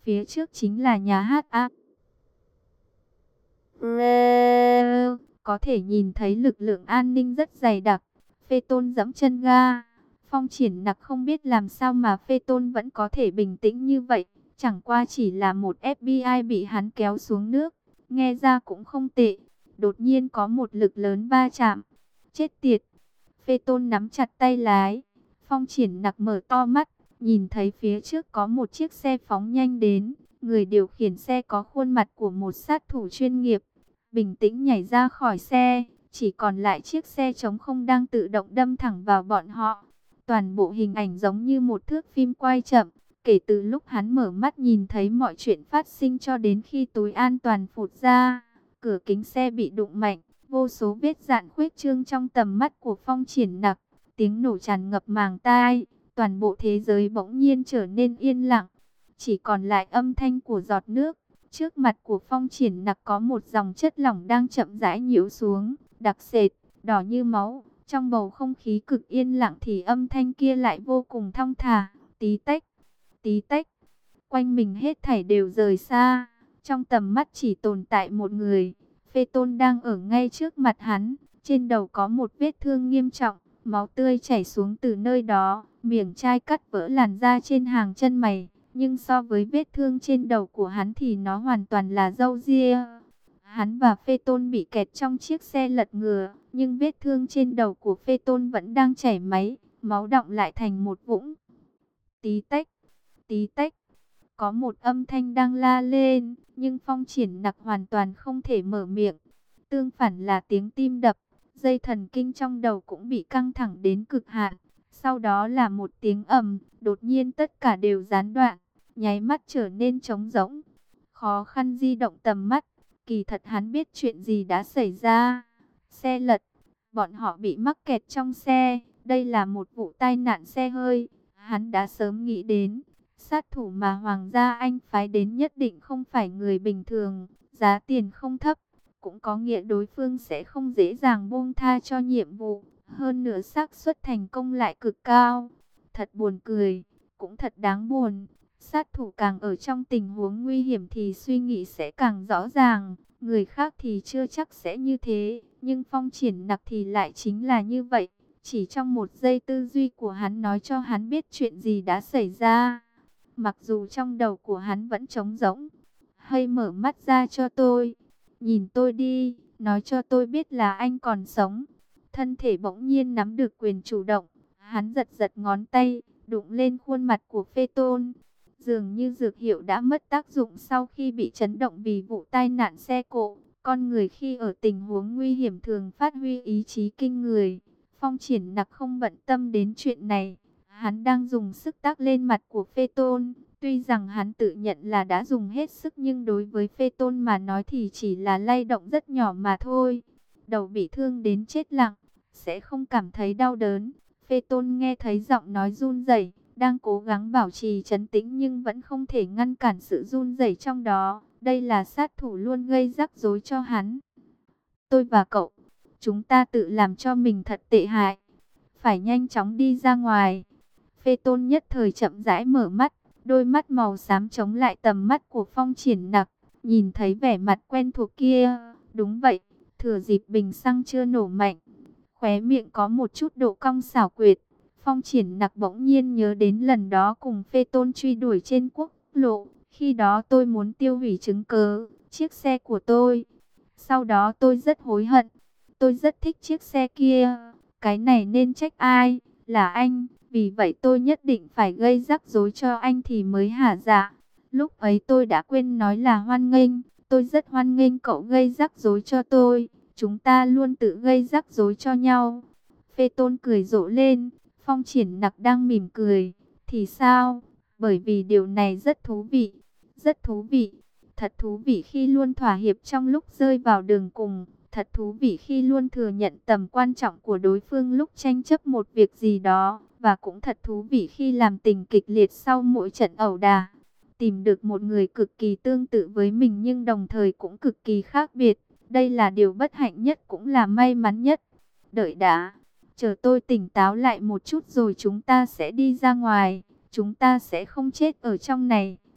phía trước chính là nhà hát A. Có thể nhìn thấy lực lượng an ninh rất dày đặc. Phê Tôn giẫm chân ga. Phong Triển Nặc không biết làm sao mà Phê Tôn vẫn có thể bình tĩnh như vậy. Chẳng qua chỉ là một FBI bị hắn kéo xuống nước. Nghe ra cũng không tệ. Đột nhiên có một lực lớn va chạm. Chết tiệt. Phê Tôn nắm chặt tay lái. Phong Triển Nặc mở to mắt. Nhìn thấy phía trước có một chiếc xe phóng nhanh đến. Người điều khiển xe có khuôn mặt của một sát thủ chuyên nghiệp. Bình tĩnh nhảy ra khỏi xe. Chỉ còn lại chiếc xe trống không đang tự động đâm thẳng vào bọn họ. Toàn bộ hình ảnh giống như một thước phim quay chậm. Kể từ lúc hắn mở mắt nhìn thấy mọi chuyện phát sinh cho đến khi túi an toàn phụt ra. Cửa kính xe bị đụng mạnh. Vô số vết dạn khuếch trương trong tầm mắt của Phong Triển Nặc. Tiếng nổ tràn ngập màng tai. Toàn bộ thế giới bỗng nhiên trở nên yên lặng. Chỉ còn lại âm thanh của giọt nước. Trước mặt của Phong Triển Nặc có một dòng chất lỏng đang chậm rãi nhiễu xuống. Đặc sệt, đỏ như máu. Trong bầu không khí cực yên lặng thì âm thanh kia lại vô cùng thong thả. Tí tách, tí tách. Quanh mình hết thảy đều rời xa. Trong tầm mắt chỉ tồn tại một người. Phê Tôn đang ở ngay trước mặt hắn. Trên đầu có một vết thương nghiêm trọng. Máu tươi chảy xuống từ nơi đó. Miệng chai cắt vỡ làn da trên hàng chân mày. Nhưng so với vết thương trên đầu của hắn thì nó hoàn toàn là râu ria. Hắn và Phê Tôn bị kẹt trong chiếc xe lật ngửa. Nhưng vết thương trên đầu của Phê Tôn vẫn đang chảy máu. Máu đọng lại thành một vũng. Tí tách, tí tách. Có một âm thanh đang la lên. Nhưng Phong Triển Nặc hoàn toàn không thể mở miệng. Tương phản là tiếng tim đập. Dây thần kinh trong đầu cũng bị căng thẳng đến cực hạn. Sau đó là một tiếng ầm, đột nhiên tất cả đều gián đoạn, nháy mắt trở nên trống rỗng. Khó khăn di động tầm mắt, kỳ thật hắn biết chuyện gì đã xảy ra. Xe lật, bọn họ bị mắc kẹt trong xe, đây là một vụ tai nạn xe hơi. Hắn đã sớm nghĩ đến, sát thủ mà Hoàng gia Anh phái đến nhất định không phải người bình thường, giá tiền không thấp. Cũng có nghĩa đối phương sẽ không dễ dàng buông tha cho nhiệm vụ. Hơn nữa xác suất thành công lại cực cao. Thật buồn cười, cũng thật đáng buồn. Sát thủ càng ở trong tình huống nguy hiểm thì suy nghĩ sẽ càng rõ ràng. Người khác thì chưa chắc sẽ như thế. Nhưng Phong Triển Nặc thì lại chính là như vậy. Chỉ trong một giây tư duy của hắn nói cho hắn biết chuyện gì đã xảy ra. Mặc dù trong đầu của hắn vẫn trống rỗng. Hay mở mắt ra cho tôi. Nhìn tôi đi, nói cho tôi biết là anh còn sống. Thân thể bỗng nhiên nắm được quyền chủ động. Hắn giật giật ngón tay, đụng lên khuôn mặt của Phê Tôn. Dường như dược hiệu đã mất tác dụng sau khi bị chấn động vì vụ tai nạn xe cộ. Con người khi ở tình huống nguy hiểm thường phát huy ý chí kinh người. Phong Triển Nặc không bận tâm đến chuyện này. Hắn đang dùng sức tác lên mặt của Phê Tôn. Tuy rằng hắn tự nhận là đã dùng hết sức nhưng đối với Phê Tôn mà nói thì chỉ là lay động rất nhỏ mà thôi. Đầu bị thương đến chết lặng, sẽ không cảm thấy đau đớn. Phê Tôn nghe thấy giọng nói run rẩy, đang cố gắng bảo trì trấn tĩnh nhưng vẫn không thể ngăn cản sự run rẩy trong đó. Đây là sát thủ luôn gây rắc rối cho hắn. Tôi và cậu, chúng ta tự làm cho mình thật tệ hại. Phải nhanh chóng đi ra ngoài. Phê Tôn nhất thời chậm rãi mở mắt. Đôi mắt màu xám chống lại tầm mắt của Phong Triển Nặc. Nhìn thấy vẻ mặt quen thuộc kia. Đúng vậy, thừa dịp bình xăng chưa nổ mạnh. Khóe miệng có một chút độ cong xảo quyệt. Phong Triển Nặc bỗng nhiên nhớ đến lần đó cùng Phê Tôn truy đuổi trên quốc lộ. Khi đó tôi muốn tiêu hủy chứng cứ, chiếc xe của tôi. Sau đó tôi rất hối hận. Tôi rất thích chiếc xe kia. Cái này nên trách ai? Là anh. Vì vậy tôi nhất định phải gây rắc rối cho anh thì mới hả dạ. Lúc ấy tôi đã quên nói là hoan nghênh. Tôi rất hoan nghênh cậu gây rắc rối cho tôi. Chúng ta luôn tự gây rắc rối cho nhau. Phê Tôn cười rộ lên. Phong Triển Nặc đang mỉm cười. Thì sao? Bởi vì điều này rất thú vị. Rất thú vị. Thật thú vị khi luôn thỏa hiệp trong lúc rơi vào đường cùng. Thật thú vị khi luôn thừa nhận tầm quan trọng của đối phương lúc tranh chấp một việc gì đó. Và cũng thật thú vị khi làm tình kịch liệt sau mỗi trận ẩu đả. Tìm được một người cực kỳ tương tự với mình nhưng đồng thời cũng cực kỳ khác biệt. Đây là điều bất hạnh nhất cũng là may mắn nhất. Đợi đã, chờ tôi tỉnh táo lại một chút rồi chúng ta sẽ đi ra ngoài. Chúng ta sẽ không chết ở trong này.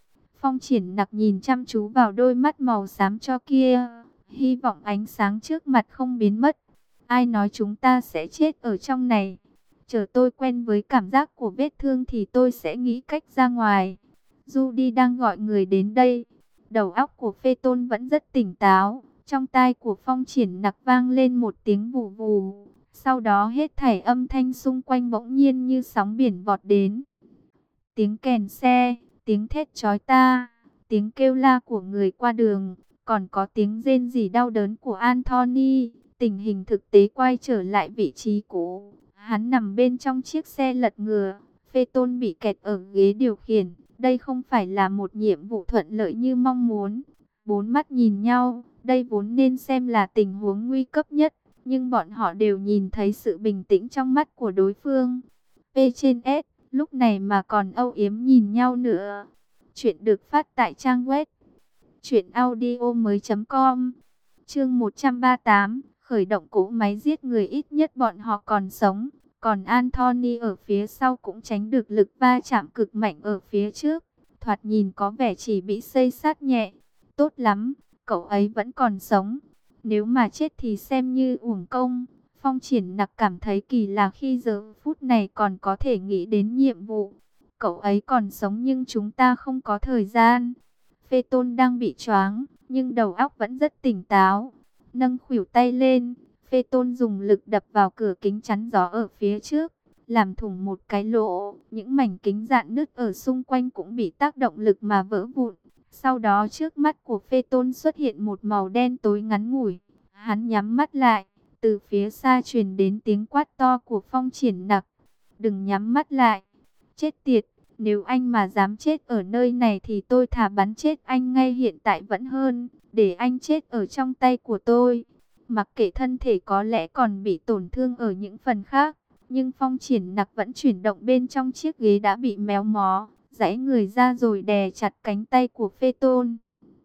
Phong Triển Nặc nhìn chăm chú vào đôi mắt màu xám cho kia, hy vọng ánh sáng trước mặt không biến mất. Ai nói chúng ta sẽ chết ở trong này? Chờ tôi quen với cảm giác của vết thương thì tôi sẽ nghĩ cách ra ngoài. Judy đang gọi người đến đây. Đầu óc của Phê Tôn vẫn rất tỉnh táo. Trong tai của Phong Triển Nặc vang lên một tiếng vù vù. Sau đó hết thảy âm thanh xung quanh bỗng nhiên như sóng biển vọt đến. Tiếng kèn xe, tiếng thét chói ta, tiếng kêu la của người qua đường, còn có tiếng rên rỉ đau đớn của Anthony. Tình hình thực tế quay trở lại vị trí cũ. Hắn nằm bên trong chiếc xe lật ngừa. Phê Tôn bị kẹt ở ghế điều khiển. Đây không phải là một nhiệm vụ thuận lợi như mong muốn. Bốn mắt nhìn nhau. Đây vốn nên xem là tình huống nguy cấp nhất. Nhưng bọn họ đều nhìn thấy sự bình tĩnh trong mắt của đối phương. P trên S, lúc này mà còn âu yếm nhìn nhau nữa. Chuyện được phát tại trang web truyệnaudiomoi.com. Chương 138, khởi động cỗ máy giết người, ít nhất bọn họ còn sống. Còn Anthony ở phía sau cũng tránh được lực va chạm cực mạnh ở phía trước. Thoạt nhìn có vẻ chỉ bị xây sát nhẹ. Tốt lắm, cậu ấy vẫn còn sống. Nếu mà chết thì xem như uổng công. Phong Triển Nặc cảm thấy kỳ lạ khi giờ phút này còn có thể nghĩ đến nhiệm vụ. Cậu ấy còn sống nhưng chúng ta không có thời gian. Phê Tôn đang bị choáng, nhưng đầu óc vẫn rất tỉnh táo. Nâng khuỷu tay lên, Phê Tôn dùng lực đập vào cửa kính chắn gió ở phía trước, làm thủng một cái lỗ. Những mảnh kính rạn nứt ở xung quanh cũng bị tác động lực mà vỡ vụn. Sau đó trước mắt của Phê Tôn xuất hiện một màu đen tối ngắn ngủi. Hắn nhắm mắt lại, từ phía xa truyền đến tiếng quát to của Phong Triển Nặc. Đừng nhắm mắt lại, chết tiệt. Nếu anh mà dám chết ở nơi này thì tôi thà bắn chết anh ngay hiện tại vẫn hơn, để anh chết ở trong tay của tôi. Mặc kệ thân thể có lẽ còn bị tổn thương ở những phần khác, nhưng Phong Triển Nặc vẫn chuyển động bên trong chiếc ghế đã bị méo mó, giãy người ra rồi đè chặt cánh tay của Phê Tôn.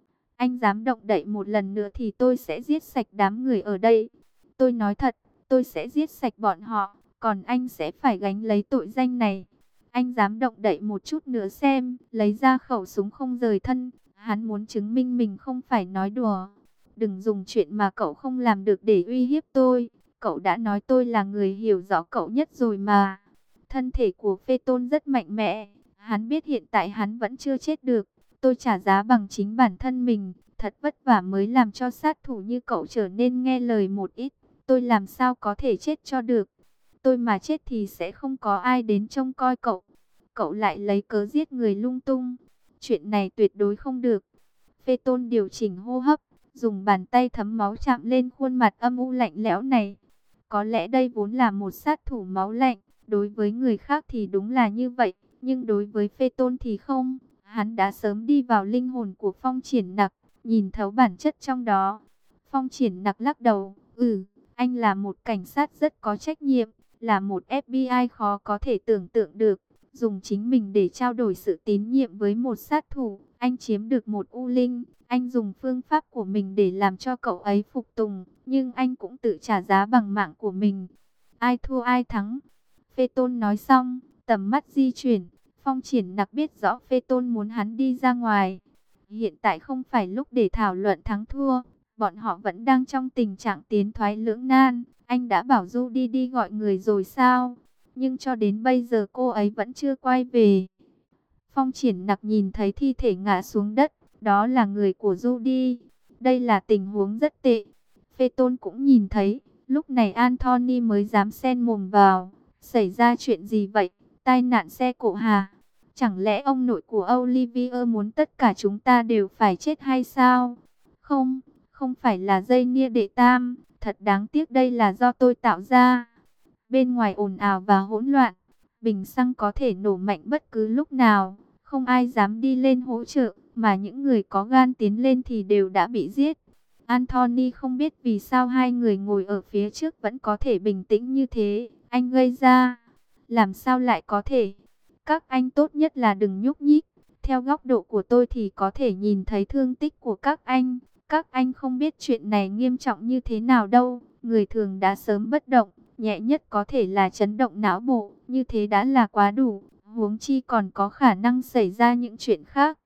Anh dám động đậy một lần nữa thì tôi sẽ giết sạch đám người ở đây. Tôi nói thật, tôi sẽ giết sạch bọn họ, còn anh sẽ phải gánh lấy tội danh này. Anh dám động đậy một chút nữa xem, lấy ra khẩu súng không rời thân. Hắn muốn chứng minh mình không phải nói đùa. Đừng dùng chuyện mà cậu không làm được để uy hiếp tôi. Cậu đã nói tôi là người hiểu rõ cậu nhất rồi mà. Thân thể của Phê Tôn rất mạnh mẽ. Hắn biết hiện tại hắn vẫn chưa chết được. Tôi trả giá bằng chính bản thân mình. Thật vất vả mới làm cho sát thủ như cậu trở nên nghe lời một ít. Tôi làm sao có thể chết cho được. Tôi mà chết thì sẽ không có ai đến trông coi cậu. Cậu lại lấy cớ giết người lung tung. Chuyện này tuyệt đối không được. Phê Tôn điều chỉnh hô hấp, dùng bàn tay thấm máu chạm lên khuôn mặt âm u lạnh lẽo này. Có lẽ đây vốn là một sát thủ máu lạnh. Đối với người khác thì đúng là như vậy. Nhưng đối với Phê Tôn thì không. Hắn đã sớm đi vào linh hồn của Phong Triển Nặc, nhìn thấu bản chất trong đó. Phong Triển Nặc lắc đầu. Anh là một cảnh sát rất có trách nhiệm. Là một FBI khó có thể tưởng tượng được. Dùng chính mình để trao đổi sự tín nhiệm với một sát thủ. Anh chiếm được một U Linh. Anh dùng phương pháp của mình để làm cho cậu ấy phục tùng. Nhưng anh cũng tự trả giá bằng mạng của mình. Ai thua ai thắng. Phê Tôn nói xong, tầm mắt di chuyển. Phong Triển Nặc biết rõ Phê Tôn muốn hắn đi ra ngoài. Hiện tại không phải lúc để thảo luận thắng thua. Bọn họ vẫn đang trong tình trạng tiến thoái lưỡng nan. Anh đã bảo Du đi gọi người rồi sao? Nhưng cho đến bây giờ cô ấy vẫn chưa quay về. Phong Triển Nặc nhìn thấy thi thể ngã xuống đất. Đó là người của Judy. Đây là tình huống rất tệ. Phê Tôn cũng nhìn thấy. Lúc này Anthony mới dám xen mồm vào. Xảy ra chuyện gì vậy? Tai nạn xe cộ hả? Chẳng lẽ ông nội của Olivia muốn tất cả chúng ta đều phải chết hay sao? Không, không phải là dây nia đệ tam. Thật đáng tiếc đây là do tôi tạo ra. Bên ngoài ồn ào và hỗn loạn. Bình xăng có thể nổ mạnh bất cứ lúc nào. Không ai dám đi lên hỗ trợ. Mà những người có gan tiến lên thì đều đã bị giết. Anthony không biết vì sao hai người ngồi ở phía trước vẫn có thể bình tĩnh như thế. Anh gây ra. Làm sao lại có thể? Các anh tốt nhất là đừng nhúc nhích. Theo góc độ của tôi thì có thể nhìn thấy thương tích của các anh. Các anh không biết chuyện này nghiêm trọng như thế nào đâu. Người thường đã sớm bất động. Nhẹ nhất có thể là chấn động não bộ. Như thế đã là quá đủ. Huống chi còn có khả năng xảy ra những chuyện khác.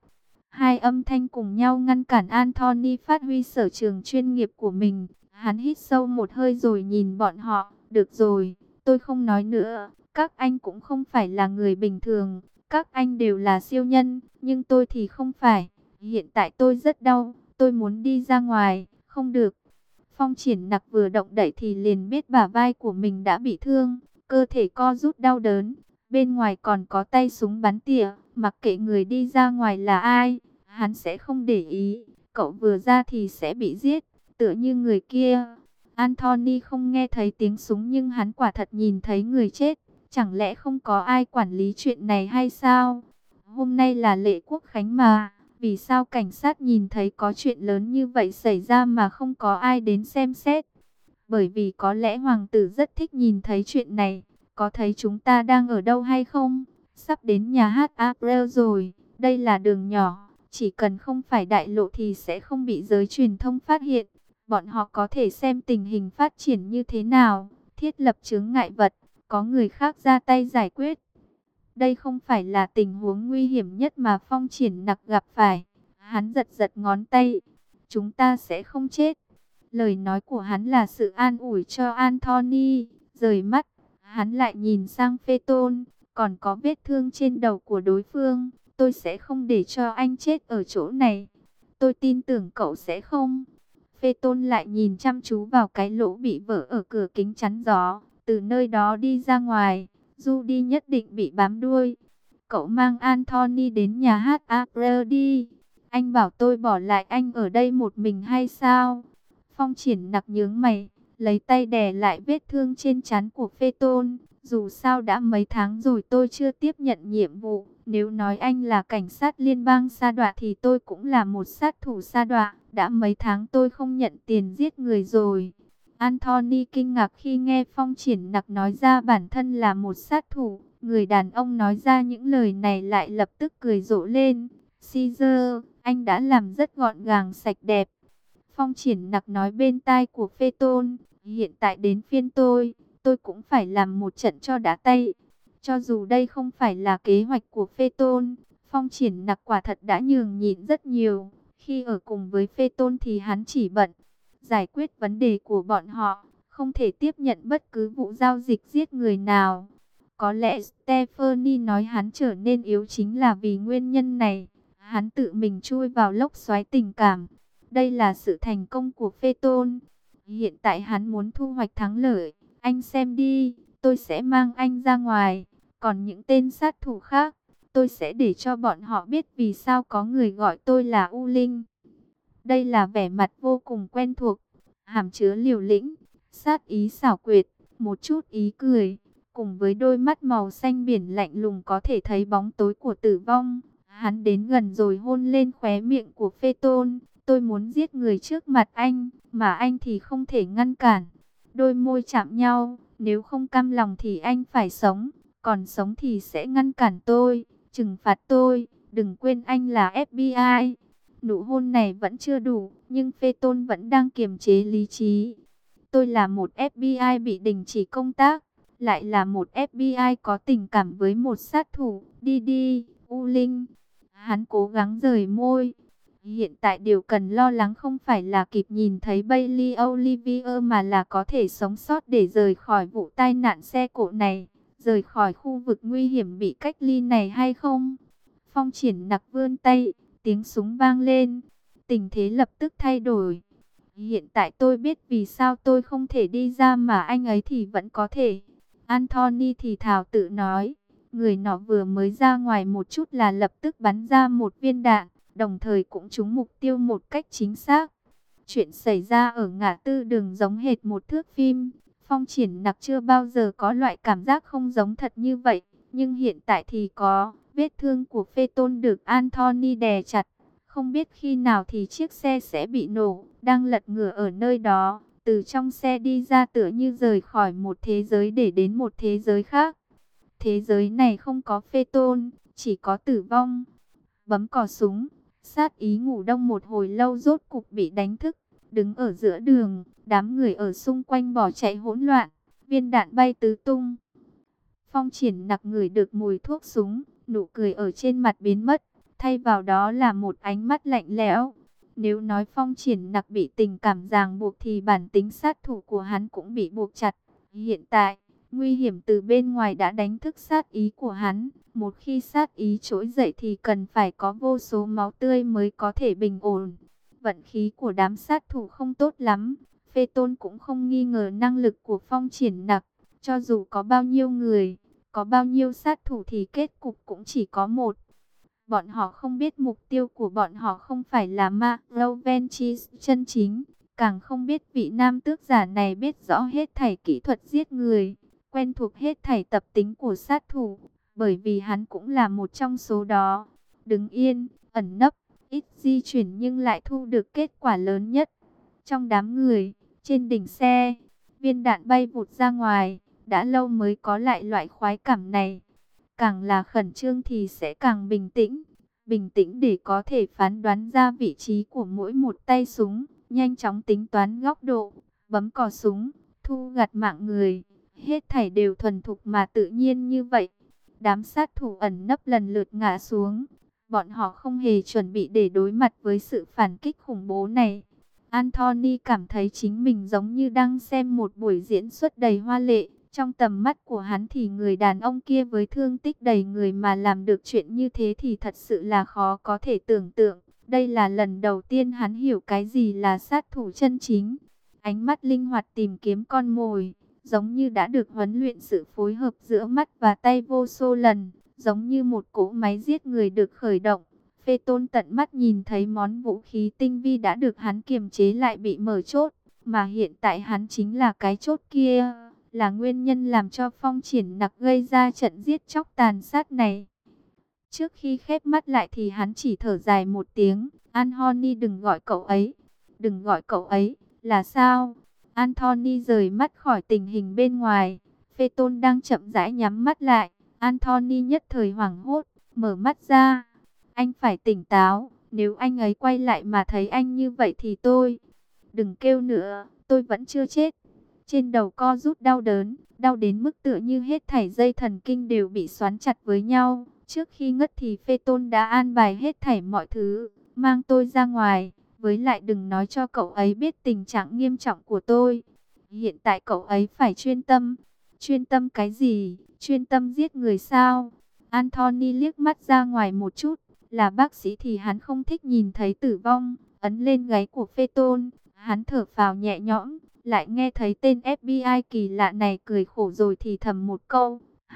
Hai âm thanh cùng nhau ngăn cản Anthony phát huy sở trường chuyên nghiệp của mình. Hắn hít sâu một hơi rồi nhìn bọn họ. Được rồi, tôi không nói nữa. Các anh cũng không phải là người bình thường. Các anh đều là siêu nhân, nhưng tôi thì không phải. Hiện tại tôi rất đau, tôi muốn đi ra ngoài. Không được. Phong Triển Nặc vừa động đậy thì liền biết bả vai của mình đã bị thương. Cơ thể co rút đau đớn. Bên ngoài còn có tay súng bắn tỉa. Mặc kệ người đi ra ngoài là ai, hắn sẽ không để ý. Cậu vừa ra thì sẽ bị giết, tựa như người kia. Anthony không nghe thấy tiếng súng nhưng hắn quả thật nhìn thấy người chết. Chẳng lẽ không có ai quản lý chuyện này hay sao? Hôm nay là lễ quốc khánh mà. Vì sao cảnh sát nhìn thấy có chuyện lớn như vậy xảy ra mà không có ai đến xem xét? Bởi vì có lẽ hoàng tử rất thích nhìn thấy chuyện này. Có thấy chúng ta đang ở đâu hay không? Sắp đến nhà hát April rồi. Đây là đường nhỏ. Chỉ cần không phải đại lộ thì sẽ không bị giới truyền thông phát hiện. Bọn họ có thể xem tình hình phát triển như thế nào. Thiết lập chướng ngại vật. Có người khác ra tay giải quyết. Đây không phải là tình huống nguy hiểm nhất mà Phong Triển Nặc gặp phải. Hắn giật giật ngón tay. Chúng ta sẽ không chết. Lời nói của hắn là sự an ủi cho Anthony. Rời mắt, hắn lại nhìn sang Phaeton. Còn có vết thương trên đầu của đối phương. Tôi sẽ không để cho anh chết ở chỗ này. Tôi tin tưởng cậu sẽ không. Phaeton lại nhìn chăm chú vào cái lỗ bị vỡ ở cửa kính chắn gió. Từ nơi đó đi ra ngoài, Judy nhất định bị bám đuôi. Cậu mang Anthony đến nhà hát April đi. Anh bảo tôi bỏ lại anh ở đây một mình hay sao? Phong Triển Nặc nhướng mày, lấy tay đè lại vết thương trên trán của Phaeton. Dù sao đã mấy tháng rồi tôi chưa tiếp nhận nhiệm vụ. Nếu nói anh là cảnh sát liên bang sa đọa thì tôi cũng là một sát thủ sa đọa. Đã mấy tháng tôi không nhận tiền giết người rồi. Anthony kinh ngạc khi nghe Phong Triển Nặc nói ra bản thân là một sát thủ. Người đàn ông nói ra những lời này lại lập tức cười rộ lên. Caesar, anh đã làm rất gọn gàng sạch đẹp. Phong Triển Nặc nói bên tai của Phaeton, hiện tại đến phiên tôi cũng phải làm một trận cho đã tay. Cho dù đây không phải là kế hoạch của Phaeton, Phong Triển Nặc quả thật đã nhường nhịn rất nhiều. Khi ở cùng với Phaeton thì hắn chỉ bận giải quyết vấn đề của bọn họ, không thể tiếp nhận bất cứ vụ giao dịch giết người nào. Có lẽ Stephanie nói hắn trở nên yếu chính là vì nguyên nhân này. Hắn tự mình chui vào lốc xoáy tình cảm. Đây là sự thành công của Phaeton. Hiện tại hắn muốn thu hoạch thắng lợi. Anh xem đi, tôi sẽ mang anh ra ngoài. Còn những tên sát thủ khác, tôi sẽ để cho bọn họ biết vì sao có người gọi tôi là U Linh. Đây là vẻ mặt vô cùng quen thuộc, hàm chứa liều lĩnh, sát ý xảo quyệt, một chút ý cười, cùng với đôi mắt màu xanh biển lạnh lùng có thể thấy bóng tối của tử vong. Hắn đến gần rồi hôn lên khóe miệng của Phaeton. Tôi muốn giết người trước mặt anh, mà anh thì không thể ngăn cản. Đôi môi chạm nhau, nếu không cam lòng thì anh phải sống, còn sống thì sẽ ngăn cản tôi, trừng phạt tôi. Đừng quên anh là FBI. Nụ hôn này vẫn chưa đủ, nhưng Phaeton vẫn đang kiềm chế lý trí. Tôi là một FBI bị đình chỉ công tác, lại là một FBI có tình cảm với một sát thủ. Đi đi, U Linh. Hắn cố gắng rời môi. Hiện tại điều cần lo lắng không phải là kịp nhìn thấy Bailey Olivier mà là có thể sống sót để rời khỏi vụ tai nạn xe cộ này, rời khỏi khu vực nguy hiểm bị cách ly này hay không. Phong Triển Nặc vươn tay, tiếng súng vang lên, tình thế lập tức thay đổi. Hiện tại tôi biết vì sao tôi không thể đi ra mà anh ấy thì vẫn có thể. Anthony thì thào tự nói, người nọ vừa mới ra ngoài một chút là lập tức bắn ra một viên đạn, đồng thời cũng trúng mục tiêu một cách chính xác. Chuyện xảy ra ở ngã tư đường giống hệt một thước phim. Phong Triển Nặc chưa bao giờ có loại cảm giác không giống thật như vậy, nhưng hiện tại thì có. Vết thương của Phaeton được Anthony đè chặt. Không biết khi nào thì chiếc xe sẽ bị nổ. Đang lật ngửa ở nơi đó, từ trong xe đi ra tựa như rời khỏi một thế giới để đến một thế giới khác. Thế giới này không có Phaeton, chỉ có tử vong. Bấm cò súng, sát ý ngủ đông một hồi lâu rốt cục bị đánh thức. Đứng ở giữa đường, đám người ở xung quanh bỏ chạy hỗn loạn, viên đạn bay tứ tung. Phong Triển Nặc ngửi được mùi thuốc súng, nụ cười ở trên mặt biến mất. thay vào đó là một ánh mắt lạnh lẽo. Nếu nói Phong Triển Nặc bị tình cảm ràng buộc thì bản tính sát thủ của hắn cũng bị buộc chặt. Hiện tại, nguy hiểm từ bên ngoài đã đánh thức sát ý của hắn. Một khi sát ý trỗi dậy thì cần phải có vô số máu tươi mới có thể bình ổn. Vận khí của đám sát thủ không tốt lắm. Phê Tôn cũng không nghi ngờ năng lực của Phong Triển Nặc. Cho dù có bao nhiêu người, có bao nhiêu sát thủ thì kết cục cũng chỉ có một. Bọn họ không biết mục tiêu của bọn họ không phải là Ma Lovenchis chân chính. Càng không biết vị nam tước giả này biết rõ hết thảy kỹ thuật giết người, quen thuộc hết thảy tập tính của sát thủ. Bởi vì hắn cũng là một trong số đó. Đứng yên, ẩn nấp, ít di chuyển nhưng lại thu được kết quả lớn nhất. Trong đám người, trên đỉnh xe, viên đạn bay vụt ra ngoài. Đã lâu mới có lại loại khoái cảm này. Càng là khẩn trương thì sẽ càng bình tĩnh. Bình tĩnh để có thể phán đoán ra vị trí của mỗi một tay súng. Nhanh chóng tính toán góc độ, bấm cò súng, thu gặt mạng người. Hết thảy đều thuần thục mà tự nhiên như vậy. Đám sát thủ ẩn nấp lần lượt ngã xuống. Bọn họ không hề chuẩn bị để đối mặt với sự phản kích khủng bố này. Anthony cảm thấy chính mình giống như đang xem một buổi diễn xuất đầy hoa lệ. Trong tầm mắt của hắn thì người đàn ông kia với thương tích đầy người mà làm được chuyện như thế thì thật sự là khó có thể tưởng tượng. Đây là lần đầu tiên hắn hiểu cái gì là sát thủ chân chính. Ánh mắt linh hoạt tìm kiếm con mồi, giống như đã được huấn luyện sự phối hợp giữa mắt và tay vô số lần, giống như một cỗ máy giết người được khởi động. Phê Tôn tận mắt nhìn thấy món vũ khí tinh vi đã được hắn kiềm chế lại bị mở chốt, mà hiện tại hắn chính là cái chốt kia, là nguyên nhân làm cho Phong Triển Nặc gây ra trận giết chóc tàn sát này. Trước khi khép mắt lại thì hắn chỉ thở dài một tiếng. Anthony, đừng gọi cậu ấy. Đừng gọi cậu ấy. Là sao? Anthony rời mắt khỏi tình hình bên ngoài. Phê Tôn đang chậm rãi nhắm mắt lại. Anthony nhất thời hoảng hốt, mở mắt ra. Anh phải tỉnh táo. Nếu anh ấy quay lại mà thấy anh như vậy thì tôi... Đừng kêu nữa, tôi vẫn chưa chết. Trên đầu co rút đau đớn, đau đến mức tựa như hết thảy dây thần kinh đều bị xoắn chặt với nhau. Trước khi ngất thì Phê Tôn đã an bài hết thảy mọi thứ, mang tôi ra ngoài, với lại đừng nói cho cậu ấy biết tình trạng nghiêm trọng của tôi. Hiện tại cậu ấy phải chuyên tâm. Chuyên tâm cái gì? Chuyên tâm giết người sao? Anthony liếc mắt ra ngoài một chút, là bác sĩ thì hắn không thích nhìn thấy tử vong, ấn lên gáy của Phê Tôn, hắn thở phào nhẹ nhõm. Lại nghe thấy tên FBI kỳ lạ này cười khổ rồi thì thầm một câu,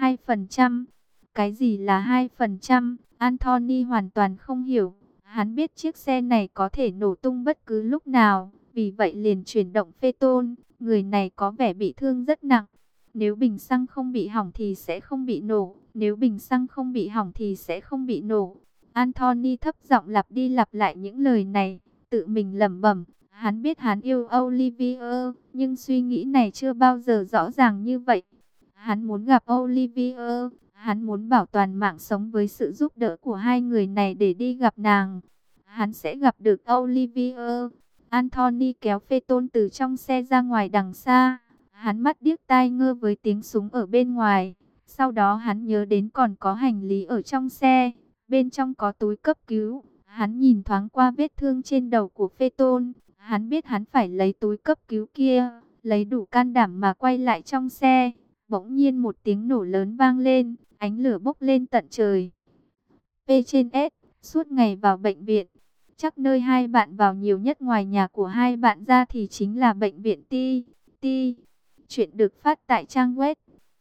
2%. Cái gì là 2%? Anthony hoàn toàn không hiểu. Hắn biết chiếc xe này có thể nổ tung bất cứ lúc nào, vì vậy liền chuyển động Phê Tôn. Người này có vẻ bị thương rất nặng. Nếu bình xăng không bị hỏng thì sẽ không bị nổ. Nếu bình xăng không bị hỏng thì sẽ không bị nổ. Anthony thấp giọng lặp đi lặp lại những lời này, tự mình lẩm bẩm. Hắn biết hắn yêu Olivier, nhưng suy nghĩ này chưa bao giờ rõ ràng như vậy. Hắn muốn gặp Olivier, hắn muốn bảo toàn mạng sống với sự giúp đỡ của hai người này để đi gặp nàng. Hắn sẽ gặp được Olivier. Anthony kéo Phê Tôn từ trong xe ra ngoài đằng xa. Hắn mắt điếc tai ngơ với tiếng súng ở bên ngoài. Sau đó hắn nhớ đến còn có hành lý ở trong xe. Bên trong có túi cấp cứu. Hắn nhìn thoáng qua vết thương trên đầu của Phê Tôn. Hắn biết hắn phải lấy túi cấp cứu kia, lấy đủ can đảm mà quay lại trong xe. Bỗng nhiên một tiếng nổ lớn vang lên, ánh lửa bốc lên tận trời. P trên S, suốt ngày vào bệnh viện. Chắc nơi hai bạn vào nhiều nhất ngoài nhà của hai bạn ra thì chính là bệnh viện Ti. Ti. Chuyện được phát tại trang web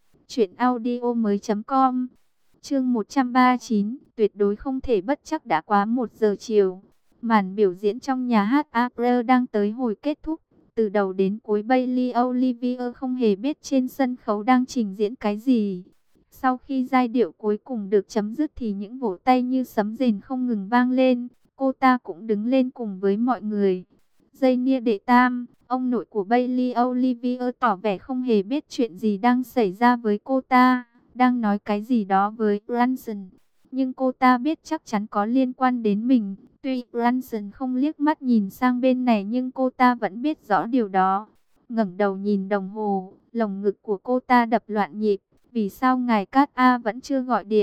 truyệnaudiomoi.com. Chương 139, tuyệt đối không thể bất chắc đã quá 1 giờ chiều. Màn biểu diễn trong nhà hát Opera đang tới hồi kết thúc. Từ đầu đến cuối Bailey Olivier không hề biết trên sân khấu đang trình diễn cái gì. Sau khi giai điệu cuối cùng được chấm dứt thì những vỗ tay như sấm rền không ngừng vang lên. Cô ta cũng đứng lên cùng với mọi người. Dania đệ tam, ông nội của Bailey Olivier tỏ vẻ không hề biết chuyện gì đang xảy ra với cô ta. Đang nói cái gì đó với Branson. Nhưng cô ta biết chắc chắn có liên quan đến mình. Tuy Branson không liếc mắt nhìn sang bên này nhưng cô ta vẫn biết rõ điều đó. Ngẩng đầu nhìn đồng hồ, lồng ngực của cô ta đập loạn nhịp. Vì sao ngài Cát A vẫn chưa gọi điện?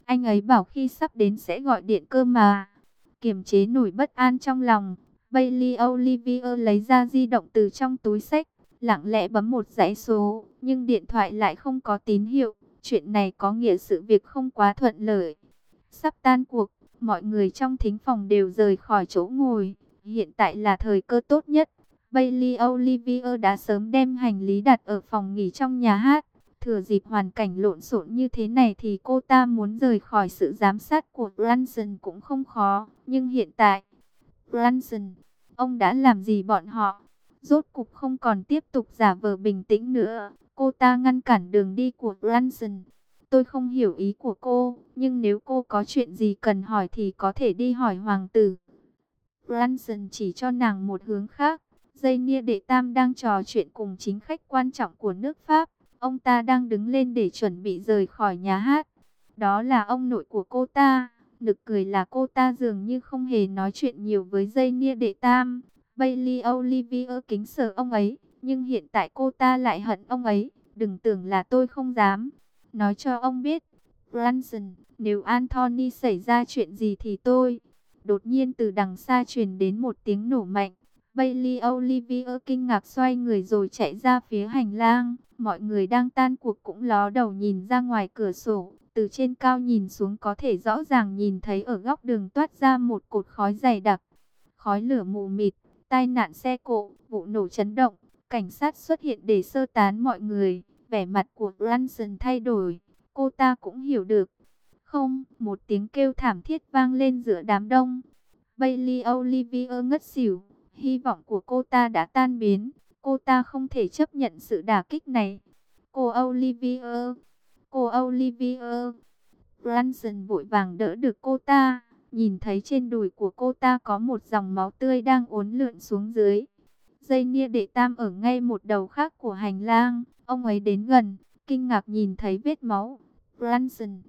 Anh ấy bảo khi sắp đến sẽ gọi điện cơ mà. Kiềm chế nổi bất an trong lòng, Bailey Olivier lấy ra di động từ trong túi xách, lặng lẽ bấm một dãy số, nhưng điện thoại lại không có tín hiệu. Chuyện này có nghĩa sự việc không quá thuận lợi. Sắp tan cuộc, mọi người trong thính phòng đều rời khỏi chỗ ngồi. Hiện tại là thời cơ tốt nhất. Bailey Olivier đã sớm đem hành lý đặt ở phòng nghỉ trong nhà hát. Thừa dịp hoàn cảnh lộn xộn như thế này thì cô ta muốn rời khỏi sự giám sát của Branson cũng không khó. Nhưng hiện tại, Branson, ông đã làm gì bọn họ? Rốt cục không còn tiếp tục giả vờ bình tĩnh nữa. Cô ta ngăn cản đường đi của Branson. Tôi không hiểu ý của cô, nhưng nếu cô có chuyện gì cần hỏi thì có thể đi hỏi hoàng tử. Branson chỉ cho nàng một hướng khác. Dây đệ tam đang trò chuyện cùng chính khách quan trọng của nước Pháp. Ông ta đang đứng lên để chuẩn bị rời khỏi nhà hát. Đó là ông nội của cô ta. Nực cười là cô ta dường như không hề nói chuyện nhiều với dây đệ tam. Bailey Olivier kính sợ ông ấy, nhưng hiện tại cô ta lại hận ông ấy. Đừng tưởng là tôi không dám nói cho ông biết, Branson, nếu Anthony xảy ra chuyện gì thì tôi... Đột nhiên từ đằng xa truyền đến một tiếng nổ mạnh. Bailey Olivier kinh ngạc xoay người rồi chạy ra phía hành lang. Mọi người đang tan cuộc cũng ló đầu nhìn ra ngoài cửa sổ. Từ trên cao nhìn xuống có thể rõ ràng nhìn thấy ở góc đường toát ra một cột khói dày đặc. Khói lửa mù mịt, tai nạn xe cộ, vụ nổ chấn động. Cảnh sát xuất hiện để sơ tán mọi người. Vẻ mặt của Branson thay đổi. Cô ta cũng hiểu được. Không, một tiếng kêu thảm thiết vang lên giữa đám đông. Bailey Olivier ngất xỉu. Hy vọng của cô ta đã tan biến. Cô ta không thể chấp nhận sự đả kích này. Cô Olivier, cô Olivier. Branson vội vàng đỡ được cô ta. Nhìn thấy trên đùi của cô ta có một dòng máu tươi đang uốn lượn xuống dưới. Dây đệ tam ở ngay một đầu khác của hành lang. Ông ấy đến gần, kinh ngạc nhìn thấy vết máu. Branson,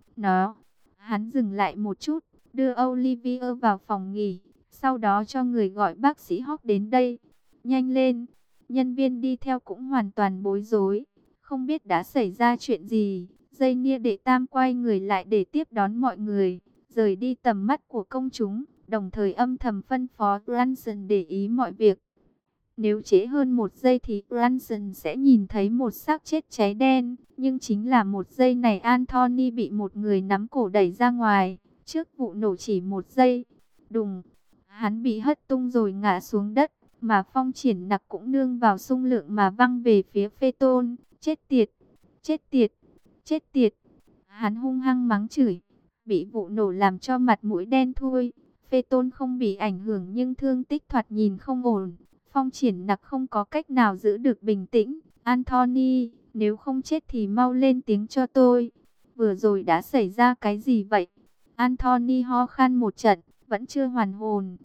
Hắn dừng lại một chút, đưa Olivier vào phòng nghỉ. Sau đó cho người gọi bác sĩ Hawk đến đây. Nhanh lên, nhân viên đi theo cũng hoàn toàn bối rối. Không biết đã xảy ra chuyện gì. Dây đệ tam quay người lại để tiếp đón mọi người, rời đi tầm mắt của công chúng, đồng thời âm thầm phân phó Branson để ý mọi việc. Nếu trễ hơn 1 giây thì Branson sẽ nhìn thấy một xác chết cháy đen. Nhưng chính là 1 giây này Anthony bị một người nắm cổ đẩy ra ngoài. Trước vụ nổ chỉ 1 giây. Đùng, hắn bị hất tung rồi ngã xuống đất. Mà Phong Triển Nặc cũng nương vào xung lượng mà văng về phía Phaeton. Chết tiệt, chết tiệt, chết tiệt. Hắn hung hăng mắng chửi. Bị vụ nổ làm cho mặt mũi đen thui. Phaeton không bị ảnh hưởng nhưng thương tích thoạt nhìn không ổn. Phong Triển Nặc không có cách nào giữ được bình tĩnh. Anthony, nếu không chết thì mau lên tiếng cho tôi. Vừa rồi đã xảy ra cái gì vậy? Anthony ho khan một trận, vẫn chưa hoàn hồn.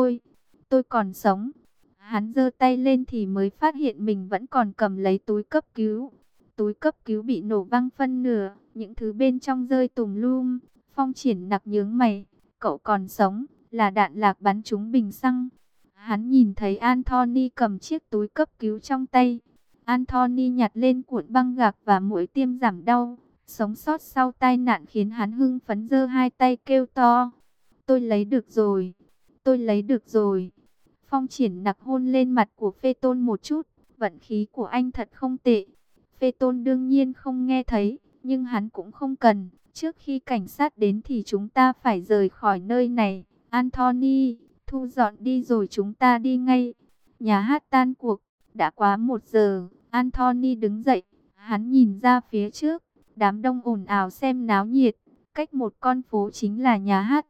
Tôi còn sống. Hắn giơ tay lên thì mới phát hiện mình vẫn còn cầm lấy túi cấp cứu. Túi cấp cứu bị nổ văng phân nửa, những thứ bên trong rơi tùm lum. Phong Triển Nặc nhướng mày, cậu còn sống, là đạn lạc bắn trúng bình xăng. Hắn nhìn thấy Anthony cầm chiếc túi cấp cứu trong tay. Anthony nhặt lên cuộn băng gạc và mũi tiêm giảm đau. Sống sót sau tai nạn khiến hắn hưng phấn giơ hai tay kêu to. Tôi lấy được rồi, tôi lấy được rồi. Phong Triển Nặc hôn lên mặt của Phaeton một chút. Vận khí của anh thật không tệ. Phaeton đương nhiên không nghe thấy, nhưng hắn cũng không cần. Trước khi cảnh sát đến thì chúng ta phải rời khỏi nơi này. Anthony, thu dọn đi rồi chúng ta đi ngay. Nhà hát tan cuộc, đã quá 1 giờ. Anthony đứng dậy, hắn nhìn ra phía trước. Đám đông ồn ào xem náo nhiệt. Cách một con phố chính là nhà hát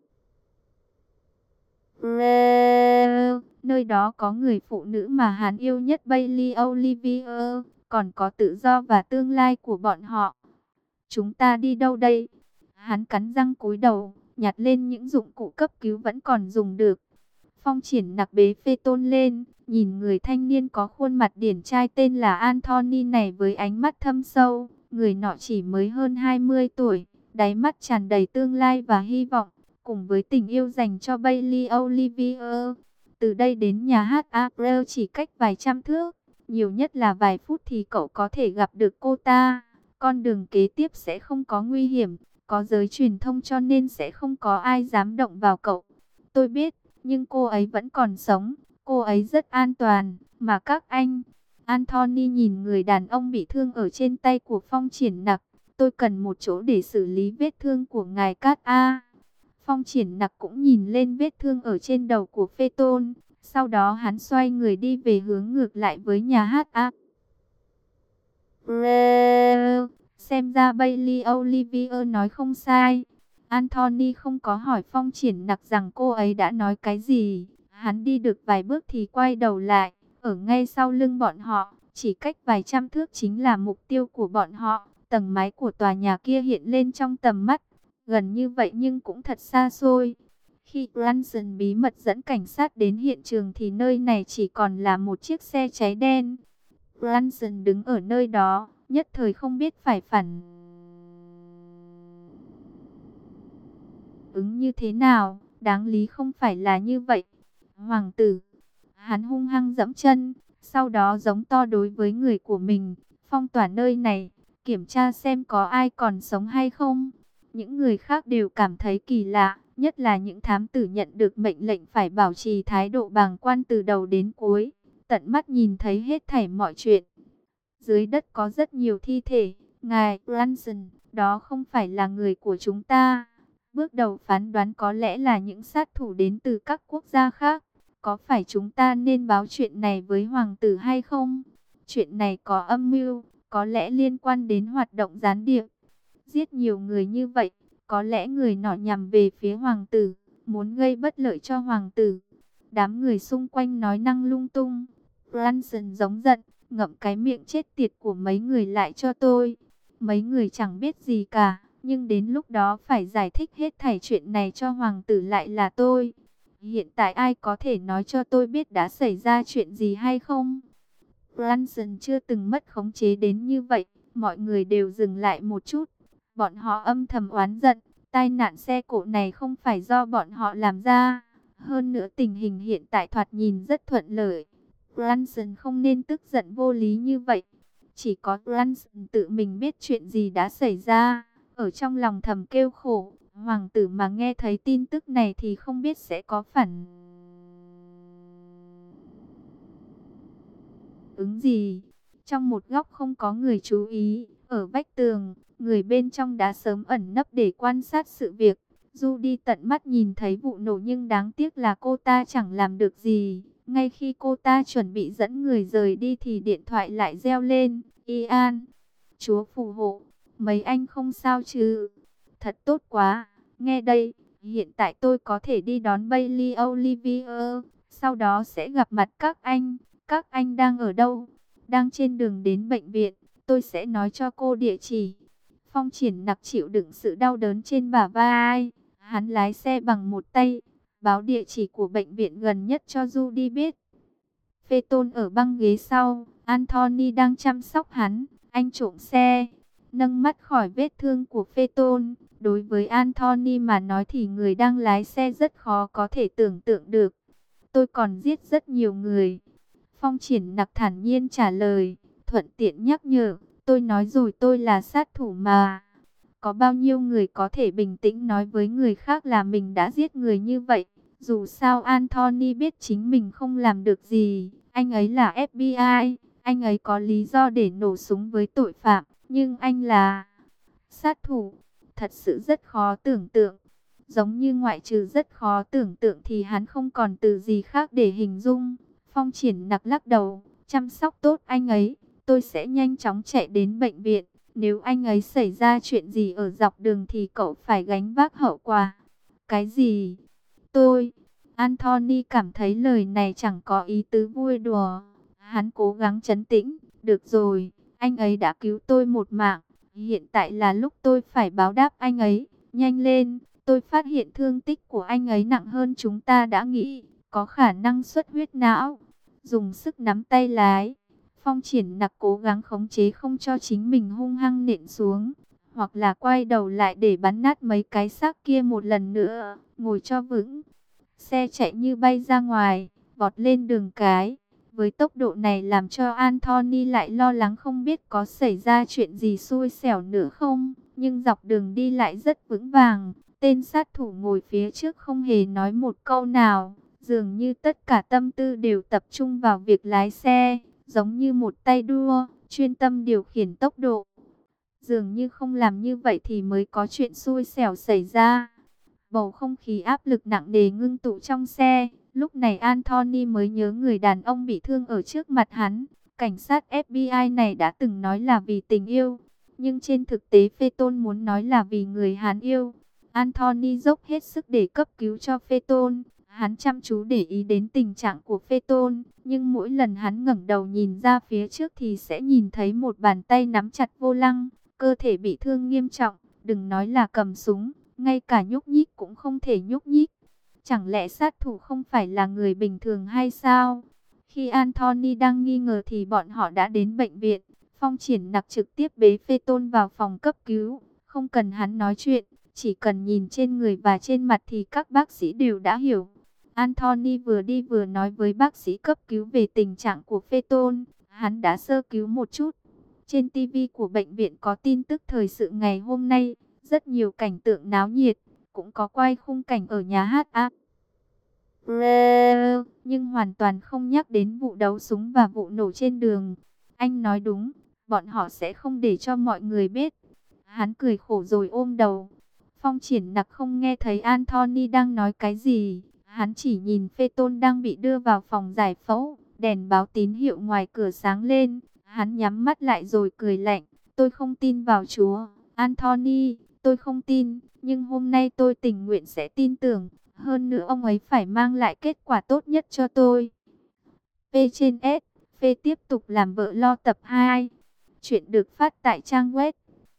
nơi đó có người phụ nữ mà hắn yêu nhất Bailey Olivier. Còn có tự do và tương lai của bọn họ. Chúng ta đi đâu đây? Hắn cắn răng cúi đầu, nhặt lên những dụng cụ cấp cứu vẫn còn dùng được. Phong Triển Nặc bế Phaeton lên, nhìn người thanh niên có khuôn mặt điển trai tên là Anthony này với ánh mắt thâm sâu. Người nọ chỉ mới hơn 20 tuổi, đáy mắt tràn đầy tương lai và hy vọng, cùng với tình yêu dành cho Bailey Olivier. Từ đây đến nhà hát April chỉ cách vài trăm thước, nhiều nhất là vài phút thì cậu có thể gặp được cô ta. Con đường kế tiếp sẽ không có nguy hiểm, có giới truyền thông cho nên sẽ không có ai dám động vào cậu. Tôi biết, nhưng cô ấy vẫn còn sống, cô ấy rất an toàn, mà các anh... Anthony nhìn người đàn ông bị thương ở trên tay của Phong Triển Nặc. Tôi cần một chỗ để xử lý vết thương của ngài Cát A. Phong Triển Nặc cũng nhìn lên vết thương ở trên đầu của Phê Tôn. Sau đó hắn xoay người đi về hướng ngược lại với nhà hát A. Xem ra Bailey Olivier nói không sai. Anthony không có hỏi Phong Triển Nặc rằng cô ấy đã nói cái gì. Hắn đi được vài bước thì quay đầu lại. Ở ngay sau lưng bọn họ, chỉ cách vài trăm thước chính là mục tiêu của bọn họ. Tầng mái của tòa nhà kia hiện lên trong tầm mắt. Gần như vậy nhưng cũng thật xa xôi. Khi Branson bí mật dẫn cảnh sát đến hiện trường thì nơi này chỉ còn là một chiếc xe cháy đen. Branson đứng ở nơi đó, nhất thời không biết phải phản ứng như thế nào. Đáng lý không phải là như vậy. Hoàng tử, hắn hung hăng giẫm chân, sau đó giống to đối với người của mình, phong tỏa nơi này, kiểm tra xem có ai còn sống hay không. Những người khác đều cảm thấy kỳ lạ, nhất là những thám tử nhận được mệnh lệnh phải bảo trì thái độ bàng quan từ đầu đến cuối, tận mắt nhìn thấy hết thảy mọi chuyện. Dưới đất có rất nhiều thi thể, ngài Branson, đó không phải là người của chúng ta. Bước đầu phán đoán có lẽ là những sát thủ đến từ các quốc gia khác. Có phải chúng ta nên báo chuyện này với hoàng tử hay không? Chuyện này có âm mưu, có lẽ liên quan đến hoạt động gián điệp. Giết nhiều người như vậy, có lẽ người nọ nhằm về phía hoàng tử, muốn gây bất lợi cho hoàng tử. Đám người xung quanh nói năng lung tung. Branson giống giận, ngậm cái miệng chết tiệt của mấy người lại cho tôi. Mấy người chẳng biết gì cả, nhưng đến lúc đó phải giải thích hết thảy chuyện này cho hoàng tử lại là tôi. Hiện tại ai có thể nói cho tôi biết đã xảy ra chuyện gì hay không? Branson chưa từng mất khống chế đến như vậy. Mọi người đều dừng lại một chút. Bọn họ âm thầm oán giận. Tai nạn xe cộ này không phải do bọn họ làm ra. Hơn nữa tình hình hiện tại thoạt nhìn rất thuận lợi. Branson không nên tức giận vô lý như vậy. Chỉ có Branson tự mình biết chuyện gì đã xảy ra. Ở trong lòng thầm kêu khổ. Hoàng tử mà nghe thấy tin tức này thì không biết sẽ có phản ứng gì. Trong một góc không có người chú ý, ở vách tường, người bên trong đã sớm ẩn nấp để quan sát sự việc. Judy tận mắt nhìn thấy vụ nổ nhưng đáng tiếc là cô ta chẳng làm được gì. Ngay khi cô ta chuẩn bị dẫn người rời đi thì điện thoại lại reo lên. Ian, Chúa phù hộ, mấy anh không sao chứ? Thật tốt quá, nghe đây, hiện tại tôi có thể đi đón Bailey Olivier, sau đó sẽ gặp mặt các anh. Các anh đang ở đâu? Đang trên đường đến bệnh viện, tôi sẽ nói cho cô địa chỉ. Phong Triển Nặc chịu đựng sự đau đớn trên bả vai, hắn lái xe bằng một tay, báo địa chỉ của bệnh viện gần nhất cho Judy biết. Phê Tôn ở băng ghế sau, Anthony đang chăm sóc hắn, anh trộm xe. Nâng mắt khỏi vết thương của Phê Tôn, đối với Anthony mà nói thì người đang lái xe rất khó có thể tưởng tượng được. Tôi còn giết rất nhiều người. Phong Triển Nặc thản nhiên trả lời, thuận tiện nhắc nhở, tôi nói rồi tôi là sát thủ mà. Có bao nhiêu người có thể bình tĩnh nói với người khác là mình đã giết người như vậy? Dù sao Anthony biết chính mình không làm được gì, anh ấy là FBI, anh ấy có lý do để nổ súng với tội phạm, nhưng anh là sát thủ, thật sự rất khó tưởng tượng. Giống như ngoại trừ rất khó tưởng tượng thì hắn không còn từ gì khác để hình dung. Phong Triển Nặc lắc đầu, chăm sóc tốt anh ấy, tôi sẽ nhanh chóng chạy đến bệnh viện. Nếu anh ấy xảy ra chuyện gì ở dọc đường thì cậu phải gánh vác hậu quả. Cái gì? Tôi... Anthony cảm thấy lời này chẳng có ý tứ vui đùa. Hắn cố gắng trấn tĩnh. Được rồi, anh ấy đã cứu tôi một mạng. Hiện tại là lúc tôi phải báo đáp anh ấy. Nhanh lên, tôi phát hiện thương tích của anh ấy nặng hơn chúng ta đã nghĩ. Có khả năng xuất huyết não. Dùng sức nắm tay lái. Phong Triển Nặc cố gắng khống chế không cho chính mình hung hăng nện xuống. Hoặc là quay đầu lại để bắn nát mấy cái xác kia một lần nữa. Ngồi cho vững. Xe chạy như bay ra ngoài, vọt lên đường cái. Với tốc độ này làm cho Anthony lại lo lắng không biết có xảy ra chuyện gì xui xẻo nữa không. nhưng dọc đường đi lại rất vững vàng. Tên sát thủ ngồi phía trước không hề nói một câu nào, dường như tất cả tâm tư đều tập trung vào việc lái xe, giống như một tay đua, chuyên tâm điều khiển tốc độ. Dường như không làm như vậy thì mới có chuyện xui xẻo xảy ra. Bầu không khí áp lực nặng nề ngưng tụ trong xe. Lúc này Anthony mới nhớ người đàn ông bị thương ở trước mặt hắn. Cảnh sát FBI này đã từng nói là vì tình yêu, nhưng trên thực tế Phaeton muốn nói là vì người hắn yêu. Anthony dốc hết sức để cấp cứu cho Phaeton. Hắn chăm chú để ý đến tình trạng của Phaeton, nhưng mỗi lần hắn ngẩng đầu nhìn ra phía trước thì sẽ nhìn thấy một bàn tay nắm chặt vô lăng, cơ thể bị thương nghiêm trọng, đừng nói là cầm súng, ngay cả nhúc nhích cũng không thể nhúc nhích. Chẳng lẽ sát thủ không phải là người bình thường hay sao? Khi Anthony đang nghi ngờ thì bọn họ đã đến bệnh viện. Phong Triển Nặc trực tiếp bế Phaeton vào phòng cấp cứu. Không cần hắn nói chuyện, chỉ cần nhìn trên người và trên mặt thì các bác sĩ đều đã hiểu. Anthony vừa đi vừa nói với bác sĩ cấp cứu về tình trạng của Phaeton. Hắn đã sơ cứu một chút. Trên TV của bệnh viện có tin tức thời sự ngày hôm nay, rất nhiều cảnh tượng náo nhiệt, cũng có quay khung cảnh ở nhà hát nhưng hoàn toàn không nhắc đến vụ đấu súng và vụ nổ trên đường. Anh nói đúng, bọn họ sẽ không để cho mọi người biết. Hắn cười khổ rồi ôm đầu. Phong Triển Nặc không nghe thấy Anthony đang nói cái gì. Hắn chỉ nhìn Phaeton đang bị đưa vào phòng giải phẫu. Đèn báo tín hiệu ngoài cửa sáng lên. Hắn nhắm mắt lại rồi cười lạnh. Tôi không tin vào Chúa, Anthony, tôi không tin. Nhưng hôm nay tôi tình nguyện sẽ tin tưởng. Hơn nữa ông ấy phải mang lại kết quả tốt nhất cho tôi. P trên S, Phê tiếp tục làm vợ lo tập 2. Chuyện được phát tại trang web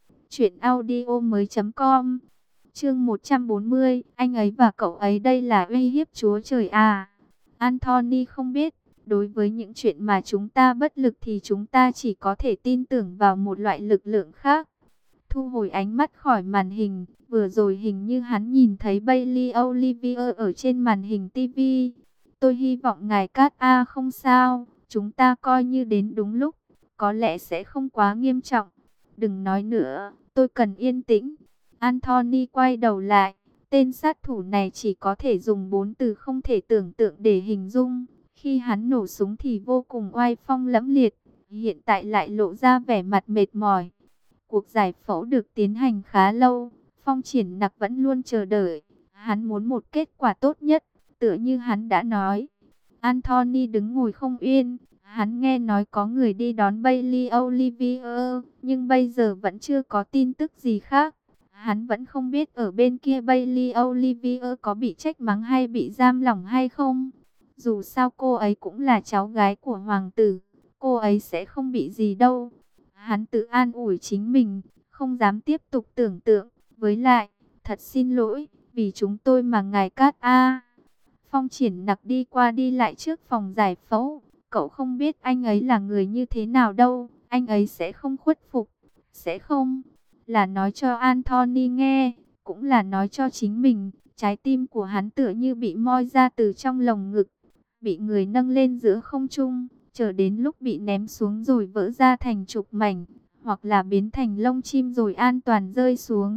truyệnaudiomoi.com. Chương 140, anh ấy và cậu ấy đây là uy hiếp Chúa Trời à? Anthony không biết, đối với những chuyện mà chúng ta bất lực thì chúng ta chỉ có thể tin tưởng vào một loại lực lượng khác. Thu hồi ánh mắt khỏi màn hình, vừa rồi hình như hắn nhìn thấy Bailey Olivier ở trên màn hình TV. Tôi hy vọng ngài Cát A không sao, chúng ta coi như đến đúng lúc, có lẽ sẽ không quá nghiêm trọng. Đừng nói nữa, tôi cần yên tĩnh. Anthony quay đầu lại, tên sát thủ này chỉ có thể dùng 4 từ không thể tưởng tượng để hình dung. Khi hắn nổ súng thì vô cùng oai phong lẫm liệt, hiện tại lại lộ ra vẻ mặt mệt mỏi. Cuộc giải phẫu được tiến hành khá lâu, Phong Triển Nặc vẫn luôn chờ đợi. Hắn muốn một kết quả tốt nhất, tựa như hắn đã nói. Anthony đứng ngồi không yên, hắn nghe nói có người đi đón Bailey Olivier, nhưng bây giờ vẫn chưa có tin tức gì khác. Hắn vẫn không biết ở bên kia Bailey Olivier có bị trách mắng hay bị giam lỏng hay không. Dù sao cô ấy cũng là cháu gái của hoàng tử, cô ấy sẽ không bị gì đâu. Hắn tự an ủi chính mình, không dám tiếp tục tưởng tượng. Với lại, thật xin lỗi, vì chúng tôi mà ngài Cát A. Phong Triển Nặc đi qua đi lại trước phòng giải phẫu. Cậu không biết anh ấy là người như thế nào đâu. Anh ấy sẽ không khuất phục. Sẽ không. Là nói cho Anthony nghe, cũng là nói cho chính mình. Trái tim của hắn tựa như bị moi ra từ trong lồng ngực, bị người nâng lên giữa không trung, chờ đến lúc bị ném xuống rồi vỡ ra thành chục mảnh, hoặc là biến thành lông chim rồi an toàn rơi xuống.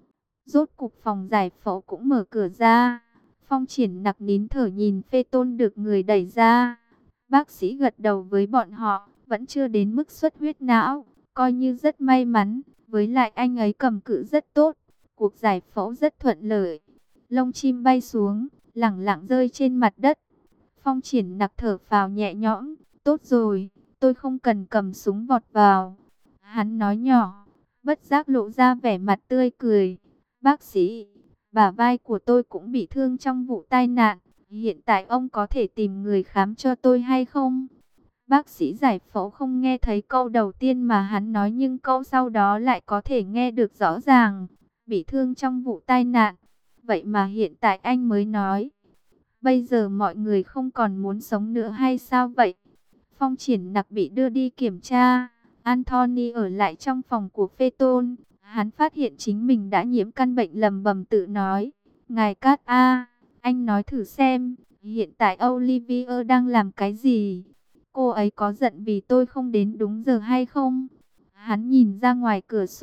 Rốt cục phòng giải phẫu cũng mở cửa ra. Phong Triển Nặc nín thở nhìn Phaeton được người đẩy ra. Bác sĩ gật đầu với bọn họ, vẫn chưa đến mức xuất huyết não, coi như rất may mắn. Với lại anh ấy cầm cự rất tốt, cuộc giải phẫu rất thuận lợi. Lông chim bay xuống, lẳng lặng rơi trên mặt đất. Phong Triển Nặc thở phào nhẹ nhõm, tốt rồi, tôi không cần cầm súng vọt vào. Hắn nói nhỏ, bất giác lộ ra vẻ mặt tươi cười. Bác sĩ, bả vai của tôi cũng bị thương trong vụ tai nạn. Hiện tại ông có thể tìm người khám cho tôi hay không? Bác sĩ giải phẫu không nghe thấy câu đầu tiên mà hắn nói, nhưng câu sau đó lại có thể nghe được rõ ràng. Bị thương trong vụ tai nạn. Vậy mà hiện tại anh mới nói. Bây giờ mọi người không còn muốn sống nữa hay sao vậy? Phong Triển Nặc bị đưa đi kiểm tra. Anthony ở lại trong phòng của Phaeton. Hắn phát hiện chính mình đã nhiễm căn bệnh, lầm bầm tự nói. Ngài Cát A, anh nói thử xem, hiện tại Olivier đang làm cái gì? Cô ấy có giận vì tôi không đến đúng giờ hay không? Hắn nhìn ra ngoài cửa sổ,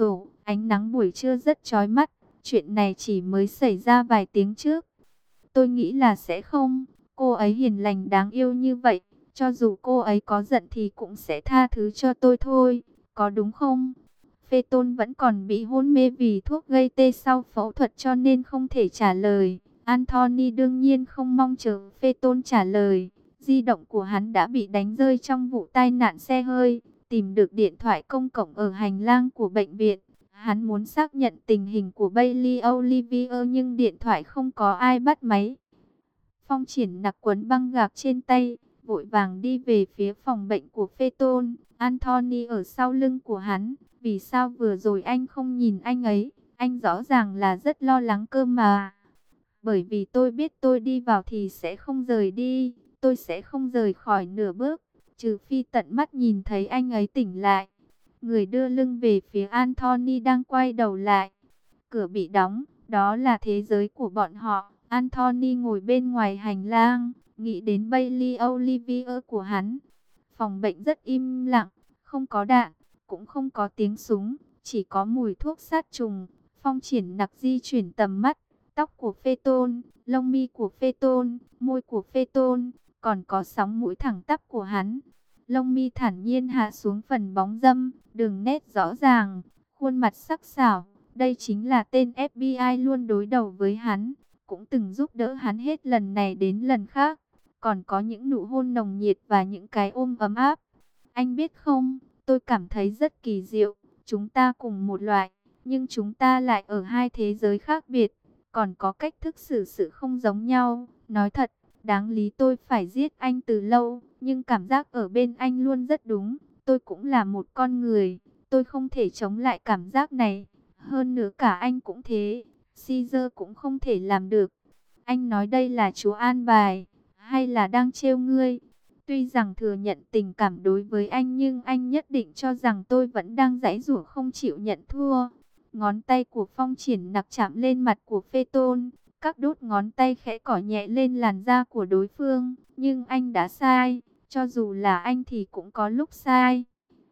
Ánh nắng buổi trưa rất chói mắt, chuyện này chỉ mới xảy ra vài tiếng trước. Tôi nghĩ là sẽ không, cô ấy hiền lành đáng yêu như vậy, cho dù cô ấy có giận thì cũng sẽ tha thứ cho tôi thôi, có đúng không? Phê Tôn vẫn còn bị hôn mê vì thuốc gây tê sau phẫu thuật cho nên không thể trả lời. Anthony đương nhiên không mong chờ Phê Tôn trả lời. Di động của hắn đã bị đánh rơi trong vụ tai nạn xe hơi. Tìm được điện thoại công cộng ở hành lang của bệnh viện. Hắn muốn xác nhận tình hình của Bailey Olivier nhưng điện thoại không có ai bắt máy. Phong Triển nặc quấn băng gạc trên tay, vội vàng đi về phía phòng bệnh của Phê Tôn. Anthony ở sau lưng của hắn. Vì sao vừa rồi anh không nhìn anh ấy? Anh rõ ràng là rất lo lắng cơ mà. Bởi vì tôi biết tôi đi vào thì sẽ không rời đi. Tôi sẽ không rời khỏi nửa bước. Trừ phi tận mắt nhìn thấy anh ấy tỉnh lại. Người đưa lưng về phía Anthony đang quay đầu lại. Cửa bị đóng. Đó là thế giới của bọn họ. Anthony ngồi bên ngoài hành lang. Nghĩ đến Bailey Olivier của hắn. Phòng bệnh rất im lặng. Không có đạn. Cũng không có tiếng súng. Chỉ có mùi thuốc sát trùng. Phong Triển nặc di chuyển tầm mắt. Tóc của Phê Tôn, lông mi của Phê Tôn, môi của Phê Tôn, còn có sóng mũi thẳng tắp của hắn. Lông mi thản nhiên hạ xuống phần bóng râm, đường nét rõ ràng, khuôn mặt sắc sảo. Đây chính là tên FBI luôn đối đầu với hắn, cũng từng giúp đỡ hắn hết lần này đến lần khác. Còn có những nụ hôn nồng nhiệt và những cái ôm ấm áp. Anh biết không, tôi cảm thấy rất kỳ diệu. Chúng ta cùng một loại, nhưng chúng ta lại ở hai thế giới khác biệt. Còn có cách thức xử sự không giống nhau. Nói thật, đáng lý tôi phải giết anh từ lâu. Nhưng cảm giác ở bên anh luôn rất đúng. Tôi cũng là một con người. Tôi không thể chống lại cảm giác này. Hơn nữa cả anh cũng thế. Caesar cũng không thể làm được. Anh nói đây là Chúa an bài. Hay là đang trêu ngươi? Tuy rằng thừa nhận tình cảm đối với anh nhưng anh nhất định cho rằng tôi vẫn đang giãy giụa không chịu nhận thua. Ngón tay của Phong Triển nặc chạm lên mặt của Phê Tôn. Các đốt ngón tay khẽ cỏ nhẹ lên làn da của đối phương. Nhưng anh đã sai. Cho dù là anh thì cũng có lúc sai.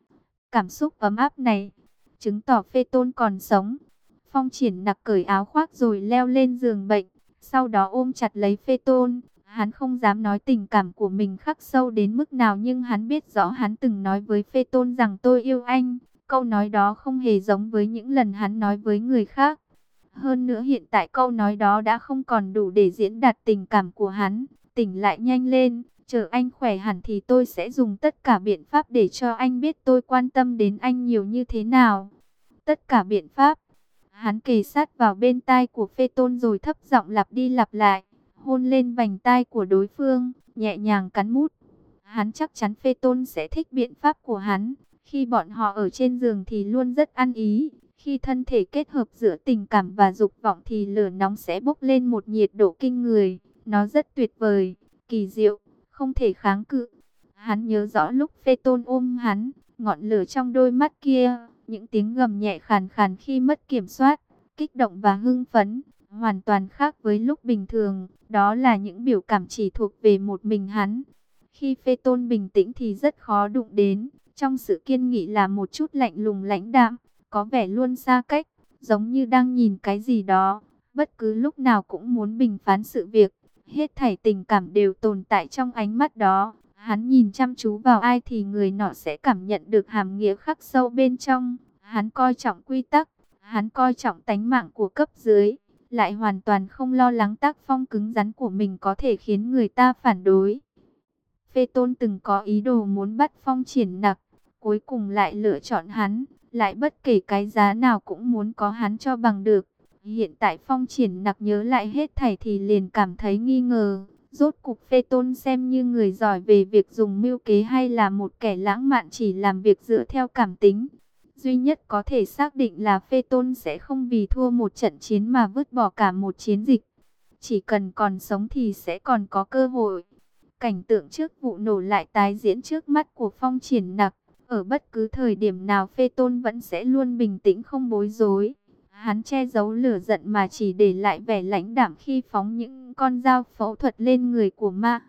Cảm xúc ấm áp này chứng tỏ Phê Tôn còn sống. Phong Triển nặc cởi áo khoác rồi leo lên giường bệnh. Sau đó ôm chặt lấy Phê Tôn. Hắn không dám nói tình cảm của mình khắc sâu đến mức nào nhưng hắn biết rõ hắn từng nói với Phê Tôn rằng tôi yêu anh. Câu nói đó không hề giống với những lần hắn nói với người khác. Hơn nữa hiện tại câu nói đó đã không còn đủ để diễn đạt tình cảm của hắn. Tỉnh lại nhanh lên, chờ anh khỏe hẳn thì tôi sẽ dùng tất cả biện pháp để cho anh biết tôi quan tâm đến anh nhiều như thế nào. Tất cả biện pháp. Hắn kề sát vào bên tai của Phê Tôn rồi thấp giọng lặp đi lặp lại. Hôn lên vành tai của đối phương, nhẹ nhàng cắn mút. Hắn chắc chắn Phê Tôn sẽ thích biện pháp của hắn. Khi bọn họ ở trên giường thì luôn rất ăn ý. Khi thân thể kết hợp giữa tình cảm và dục vọng thì lửa nóng sẽ bốc lên một nhiệt độ kinh người. Nó rất tuyệt vời, kỳ diệu, không thể kháng cự. Hắn nhớ rõ lúc Phê Tôn ôm hắn, ngọn lửa trong đôi mắt kia, những tiếng gầm nhẹ khàn khàn khi mất kiểm soát, kích động và hưng phấn, hoàn toàn khác với lúc bình thường. Đó là những biểu cảm chỉ thuộc về một mình hắn. Khi Phê Tôn bình tĩnh thì rất khó đụng đến. Trong sự kiên nghị là một chút lạnh lùng lãnh đạm, có vẻ luôn xa cách, giống như đang nhìn cái gì đó, bất cứ lúc nào cũng muốn bình phán sự việc. Hết thảy tình cảm đều tồn tại trong ánh mắt đó. Hắn nhìn chăm chú vào ai thì người nọ sẽ cảm nhận được hàm nghĩa khắc sâu bên trong. Hắn coi trọng quy tắc, hắn coi trọng tánh mạng của cấp dưới, lại hoàn toàn không lo lắng tác phong cứng rắn của mình có thể khiến người ta phản đối. Phê Tôn từng có ý đồ muốn bắt Phong Triển nặc, cuối cùng lại lựa chọn hắn, lại bất kể cái giá nào cũng muốn có hắn cho bằng được. Hiện tại Phong Triển nặc nhớ lại hết thảy thì liền cảm thấy nghi ngờ. Rốt cục Phê Tôn xem như người giỏi về việc dùng mưu kế hay là một kẻ lãng mạn chỉ làm việc dựa theo cảm tính. Duy nhất có thể xác định là Phê Tôn sẽ không vì thua một trận chiến mà vứt bỏ cả một chiến dịch. Chỉ cần còn sống thì sẽ còn có cơ hội. Cảnh tượng trước vụ nổ lại tái diễn trước mắt của Phong Triển nặc. Ở bất cứ thời điểm nào Phê Tôn vẫn sẽ luôn bình tĩnh không bối rối. Hắn che giấu lửa giận mà chỉ để lại vẻ lãnh đạm khi phóng những con dao phẫu thuật lên người của ma.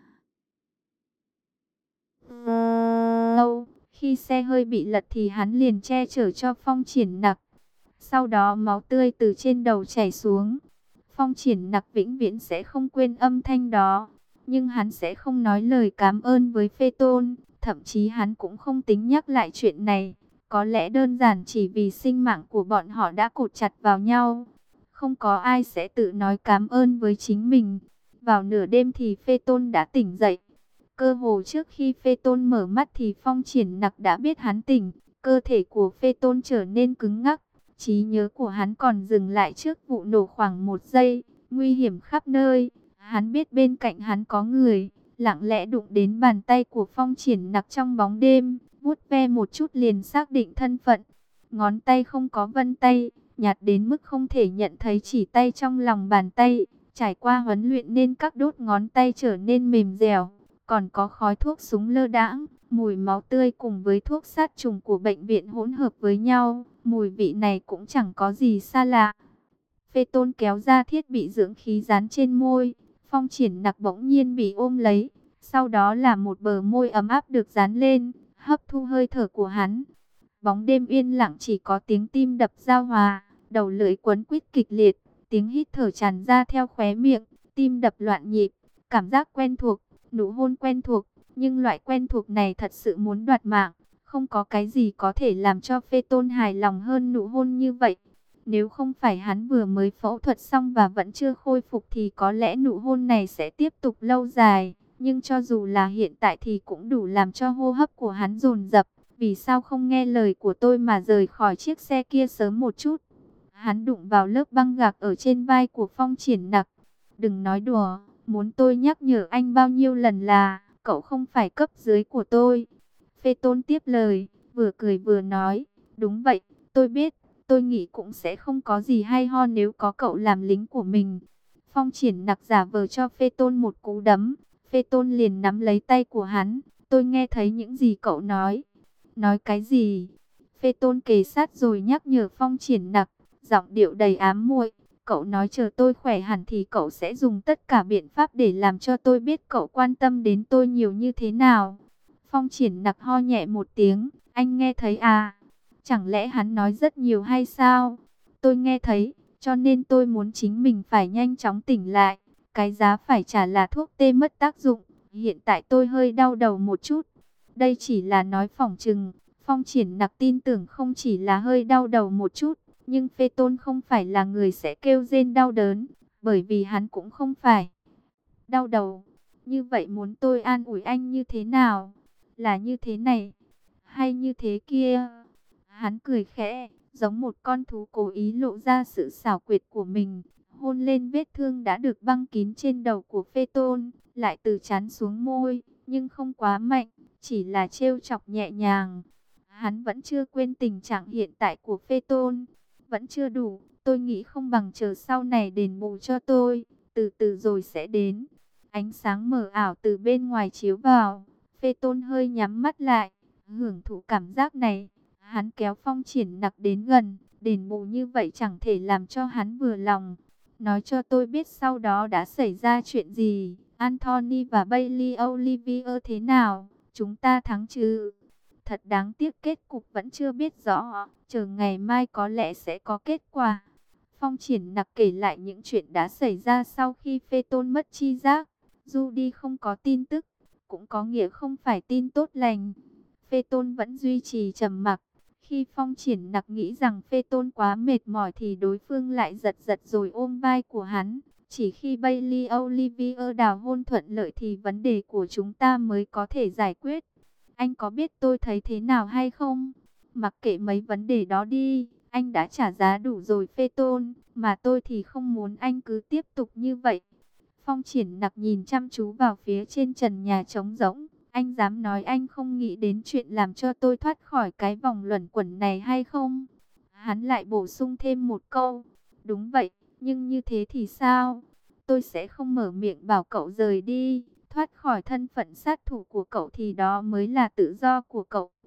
Khi xe hơi bị lật thì hắn liền che chở cho Phong Triển nặc. Sau đó máu tươi từ trên đầu chảy xuống. Phong Triển Nặc vĩnh viễn sẽ không quên âm thanh đó. Nhưng hắn sẽ không nói lời cảm ơn với Phê Tôn. Thậm chí hắn cũng không tính nhắc lại chuyện này. Có lẽ đơn giản chỉ vì sinh mạng của bọn họ đã cột chặt vào nhau. Không có ai sẽ tự nói cảm ơn với chính mình. Vào nửa đêm thì Phê Tôn đã tỉnh dậy. Cơ hồ trước khi Phê Tôn mở mắt thì Phong Triển Nặc đã biết hắn tỉnh. Cơ thể của Phê Tôn trở nên cứng ngắc. Trí nhớ của hắn còn dừng lại trước vụ nổ khoảng 1 giây. Nguy hiểm khắp nơi. Hắn biết bên cạnh hắn có người. Lặng lẽ đụng đến bàn tay của Phong Triển Nặc trong bóng đêm. Vuốt ve một chút liền xác định thân phận. Ngón tay không có vân tay. Nhạt đến mức không thể nhận thấy chỉ tay trong lòng bàn tay. Trải qua huấn luyện nên các đốt ngón tay trở nên mềm dẻo. Còn có khói thuốc súng lơ đãng, mùi máu tươi cùng với thuốc sát trùng của bệnh viện hỗn hợp với nhau. Mùi vị này cũng chẳng có gì xa lạ. Phê Tôn kéo ra thiết bị dưỡng khí dán trên môi. Phong Triển Nặc bỗng nhiên bị ôm lấy. Sau đó là một bờ môi ấm áp được dán lên, hấp thu hơi thở của hắn. Bóng đêm yên lặng chỉ có tiếng tim đập giao hòa, đầu lưỡi quấn quýt kịch liệt, tiếng hít thở tràn ra theo khóe miệng, tim đập loạn nhịp, cảm giác quen thuộc, nụ hôn quen thuộc, nhưng loại quen thuộc này thật sự muốn đoạt mạng. Không có cái gì có thể làm cho Phê Tôn hài lòng hơn nụ hôn như vậy. Nếu không phải hắn vừa mới phẫu thuật xong và vẫn chưa khôi phục thì có lẽ nụ hôn này sẽ tiếp tục lâu dài. Nhưng cho dù là hiện tại thì cũng đủ làm cho hô hấp của hắn dồn dập. Vì sao không nghe lời của tôi mà rời khỏi chiếc xe kia sớm một chút? Hắn đụng vào lớp băng gạc ở trên vai của Phong Triển Nặc. Đừng nói đùa, muốn tôi nhắc nhở anh bao nhiêu lần là cậu không phải cấp dưới của tôi. Phê Tôn tiếp lời, vừa cười vừa nói, đúng vậy, tôi biết, tôi nghĩ cũng sẽ không có gì hay ho nếu có cậu làm lính của mình. Phong Triển Nặc giả vờ cho Phê Tôn một cú đấm, Phê Tôn liền nắm lấy tay của hắn, tôi nghe thấy những gì cậu nói. Nói cái gì? Phê Tôn kề sát rồi nhắc nhở Phong Triển Nặc, giọng điệu đầy ám muội. Cậu nói chờ tôi khỏe hẳn thì cậu sẽ dùng tất cả biện pháp để làm cho tôi biết cậu quan tâm đến tôi nhiều như thế nào. Phong Triển Nặc ho nhẹ một tiếng, anh nghe thấy à? Chẳng lẽ hắn nói rất nhiều hay sao? Tôi nghe thấy, cho nên tôi muốn chính mình phải nhanh chóng tỉnh lại. Cái giá phải trả là thuốc tê mất tác dụng. Hiện tại tôi hơi đau đầu một chút. Đây chỉ là nói phỏng chừng. Phong Triển Nặc tin tưởng không chỉ là hơi đau đầu một chút. Nhưng Phê Tôn không phải là người sẽ kêu rên đau đớn. Bởi vì hắn cũng không phải đau đầu. Như vậy muốn tôi an ủi anh như thế nào? Là như thế này, hay như thế kia? Hắn cười khẽ, giống một con thú cố ý lộ ra sự xảo quyệt của mình. Hôn lên vết thương đã được băng kín trên đầu của Phê Tôn, lại từ trán xuống môi, nhưng không quá mạnh, chỉ là trêu chọc nhẹ nhàng. Hắn vẫn chưa quên tình trạng hiện tại của Phê Tôn, vẫn chưa đủ, tôi nghĩ không bằng chờ sau này đền bù cho tôi, từ từ rồi sẽ đến. Ánh sáng mờ ảo từ bên ngoài chiếu vào, Phê Tôn hơi nhắm mắt lại, hưởng thụ cảm giác này. Hắn kéo Phong Triển Nặc đến gần, đền bù như vậy chẳng thể làm cho hắn vừa lòng. Nói cho tôi biết sau đó đã xảy ra chuyện gì, Anthony và Bailey Olivier thế nào, chúng ta thắng chứ? Thật đáng tiếc kết cục vẫn chưa biết rõ, chờ ngày mai có lẽ sẽ có kết quả. Phong Triển Nặc kể lại những chuyện đã xảy ra sau khi Phê Tôn mất tri giác. Judy không có tin tức, cũng có nghĩa không phải tin tốt lành. Phê Tôn vẫn duy trì trầm mặc. Khi Phong Triển Nặc nghĩ rằng Phê Tôn quá mệt mỏi thì đối phương lại giật giật rồi ôm vai của hắn. Chỉ khi Bailey Olivier đào hôn thuận lợi thì vấn đề của chúng ta mới có thể giải quyết. Anh có biết tôi thấy thế nào hay không? Mặc kệ mấy vấn đề đó đi, anh đã trả giá đủ rồi Phê Tôn, mà tôi thì không muốn anh cứ tiếp tục như vậy. Phong Triển Nặc nhìn chăm chú vào phía trên trần nhà trống rỗng. Anh dám nói anh không nghĩ đến chuyện làm cho tôi thoát khỏi cái vòng luẩn quẩn này hay không? Hắn lại bổ sung thêm một câu. Đúng vậy, nhưng như thế thì sao? Tôi sẽ không mở miệng bảo cậu rời đi. Thoát khỏi thân phận sát thủ của cậu thì đó mới là tự do của cậu.